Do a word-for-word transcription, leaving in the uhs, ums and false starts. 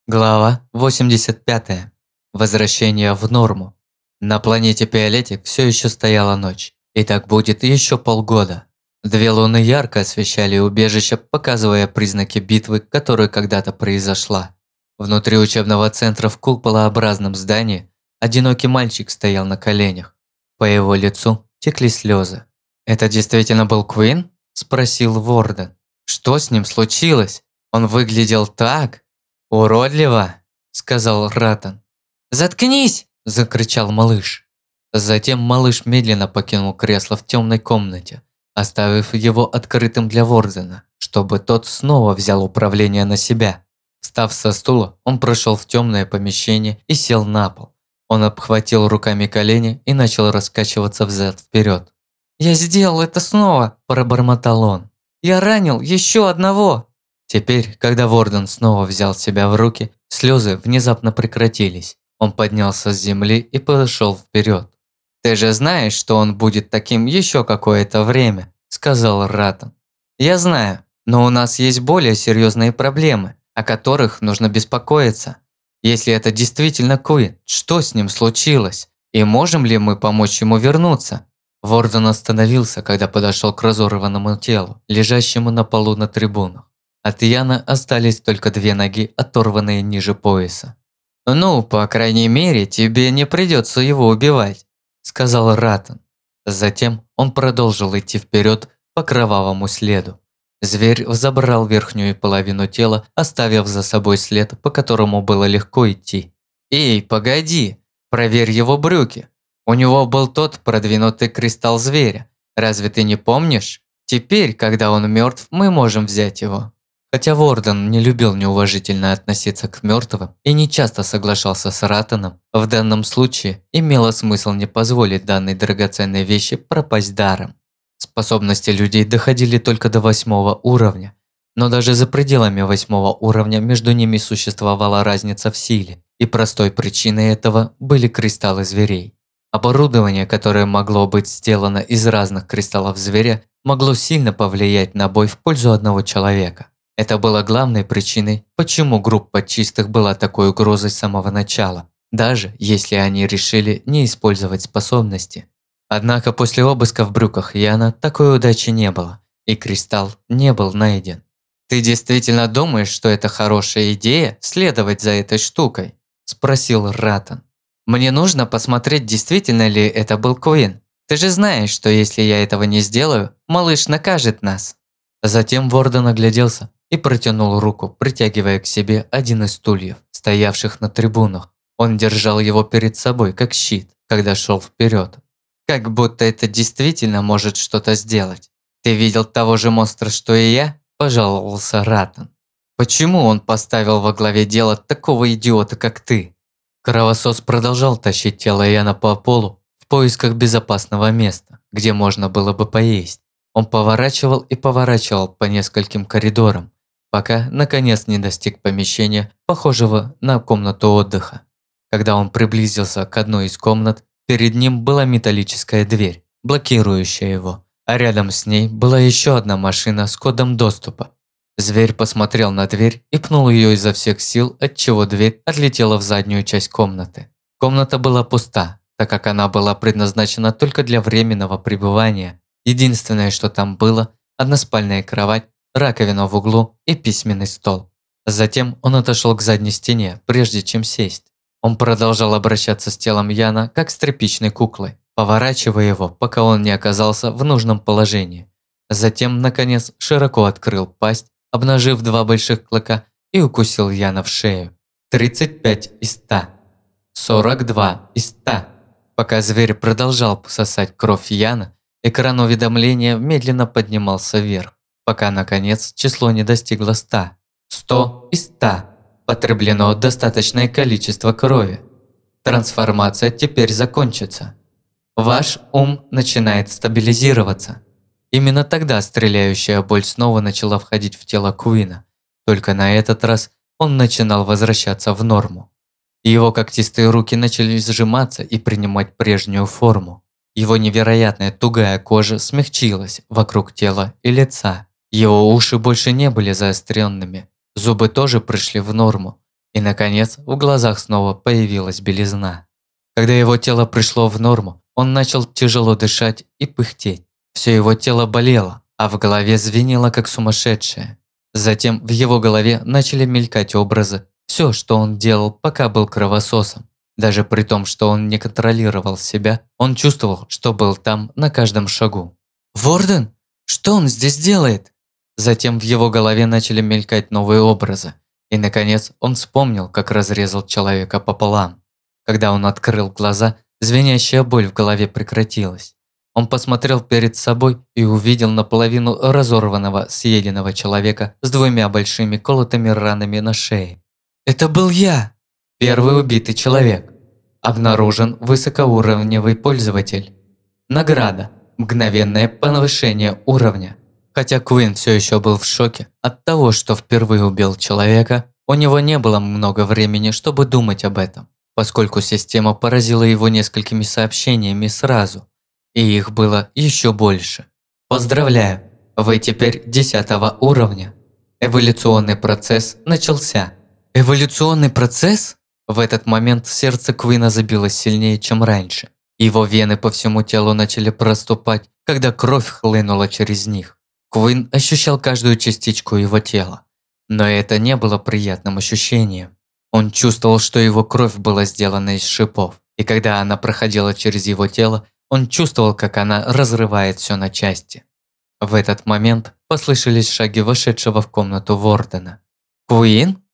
Глава восемьдесят пятая. Возвращение в норму. На планете Пиолетик все еще стояла ночь, и так будет еще полгода. Две луны ярко освещали убежище, показывая признаки битвы, которая когда-то произошла. Внутри учебного центра в куполообразном здании одинокий мальчик стоял на коленях. По его лицу текли слезы. «Это действительно был Куин?» – спросил Ворден. «Что с ним случилось? Он выглядел так уродливо», – сказал Ратан. «Заткнись!» – закричал малыш. Затем малыш медленно покинул кресло в темной комнате, оставив его открытым для Вордена, чтобы тот снова взял управление на себя. Встав со стула, он прошел в темное помещение и сел на пол. Он обхватил руками колени и начал раскачиваться взад-вперед. «Я сделал это снова!» – пробормотал он. «Я ранил еще одного!» Теперь, когда Ворден снова взял себя в руки, слезы внезапно прекратились. Он поднялся с земли и подошел вперед. «Ты же знаешь, что он будет таким еще какое-то время», – сказал Ратан. «Я знаю, но у нас есть более серьезные проблемы, о которых нужно беспокоиться. Если это действительно Куин, что с ним случилось? И можем ли мы помочь ему вернуться?» Ворден остановился, когда подошел к разорванному телу, лежащему на полу на трибунах. От Яна остались только две ноги, оторванные ниже пояса. «Ну, по крайней мере, тебе не придется его убивать», – сказал Ратан. Затем он продолжил идти вперед по кровавому следу. Зверь взобрал верхнюю половину тела, оставив за собой след, по которому было легко идти. «Эй, погоди, проверь его брюки. У него был тот продвинутый кристалл зверя. Разве ты не помнишь? Теперь, когда он мертв, мы можем взять его». Хотя Ворден не любил неуважительно относиться к мертвым и не часто соглашался с Ратаном, в данном случае имело смысл не позволить данной драгоценной вещи пропасть даром. Способности людей доходили только до восьмого уровня, но даже за пределами восьмого уровня между ними существовала разница в силе, и простой причиной этого были кристаллы зверей. Оборудование, которое могло быть сделано из разных кристаллов зверя, могло сильно повлиять на бой в пользу одного человека. Это было главной причиной, почему группа чистых была такой угрозой с самого начала, даже если они решили не использовать способности. Однако после обыска в брюках Яна такой удачи не было, и кристалл не был найден. «Ты действительно думаешь, что это хорошая идея следовать за этой штукой?» – спросил Ратан. «Мне нужно посмотреть, действительно ли это был Куин. Ты же знаешь, что если я этого не сделаю, малыш накажет нас». Затем Ворден огляделся и протянул руку, притягивая к себе один из стульев, стоявших на трибунах. Он держал его перед собой, как щит, когда шел вперед. «Как будто это действительно может что-то сделать. Ты видел того же монстра, что и я?» – пожаловался Ратан. «Почему он поставил во главе дела такого идиота, как ты?» Кровосос продолжал тащить тело Яна по полу в поисках безопасного места, где можно было бы поесть. Он поворачивал и поворачивал по нескольким коридорам, пока, наконец, не достиг помещения, похожего на комнату отдыха. Когда он приблизился к одной из комнат, перед ним была металлическая дверь, блокирующая его, а рядом с ней была еще одна машина с кодом доступа. Зверь посмотрел на дверь и пнул ее изо всех сил, отчего дверь отлетела в заднюю часть комнаты. Комната была пуста, так как она была предназначена только для временного пребывания. Единственное, что там было – односпальная кровать, раковина в углу и письменный стол. Затем он отошел к задней стене, прежде чем сесть. Он продолжал обращаться с телом Яна, как с тряпичной куклой, поворачивая его, пока он не оказался в нужном положении. Затем, наконец, широко открыл пасть, обнажив два больших клыка, и укусил Яна в шею. тридцать пять из ста. сорок два из ста. Пока зверь продолжал сосать кровь Яна, экран уведомления медленно поднимался вверх, пока, наконец, число не достигло ста. сто из ста. Потреблено достаточное количество крови. Трансформация теперь закончится. Ваш ум начинает стабилизироваться. Именно тогда стреляющая боль снова начала входить в тело Куина. Только на этот раз он начинал возвращаться в норму. Его когтистые руки начали сжиматься и принимать прежнюю форму. Его невероятная тугая кожа смягчилась вокруг тела и лица. Его уши больше не были заостренными. Зубы тоже пришли в норму. И, наконец, в глазах снова появилась белизна. Когда его тело пришло в норму, он начал тяжело дышать и пыхтеть. Все его тело болело, а в голове звенело как сумасшедшее. Затем в его голове начали мелькать образы. Все, что он делал, пока был кровососом. Даже при том, что он не контролировал себя, он чувствовал, что был там на каждом шагу. «Ворден? Что он здесь делает?» Затем в его голове начали мелькать новые образы. И, наконец, он вспомнил, как разрезал человека пополам. Когда он открыл глаза, звенящая боль в голове прекратилась. Он посмотрел перед собой и увидел наполовину разорванного, съеденного человека с двумя большими колотыми ранами на шее. «Это был я!» Первый убитый человек. Обнаружен высокоуровневый пользователь. Награда. Мгновенное повышение уровня. Хотя Куин все еще был в шоке от того, что впервые убил человека, у него не было много времени, чтобы думать об этом, поскольку система поразила его несколькими сообщениями сразу, и их было еще больше. Поздравляю, вы теперь десятого уровня. Эволюционный процесс начался. Эволюционный процесс? В этот момент сердце Куина забилось сильнее, чем раньше. Его вены по всему телу начали проступать, когда кровь хлынула через них. Куин ощущал каждую частичку его тела. Но это не было приятным ощущением. Он чувствовал, что его кровь была сделана из шипов. И когда она проходила через его тело, он чувствовал, как она разрывает все на части. В этот момент послышались шаги вошедшего в комнату Вордена. «Куин?»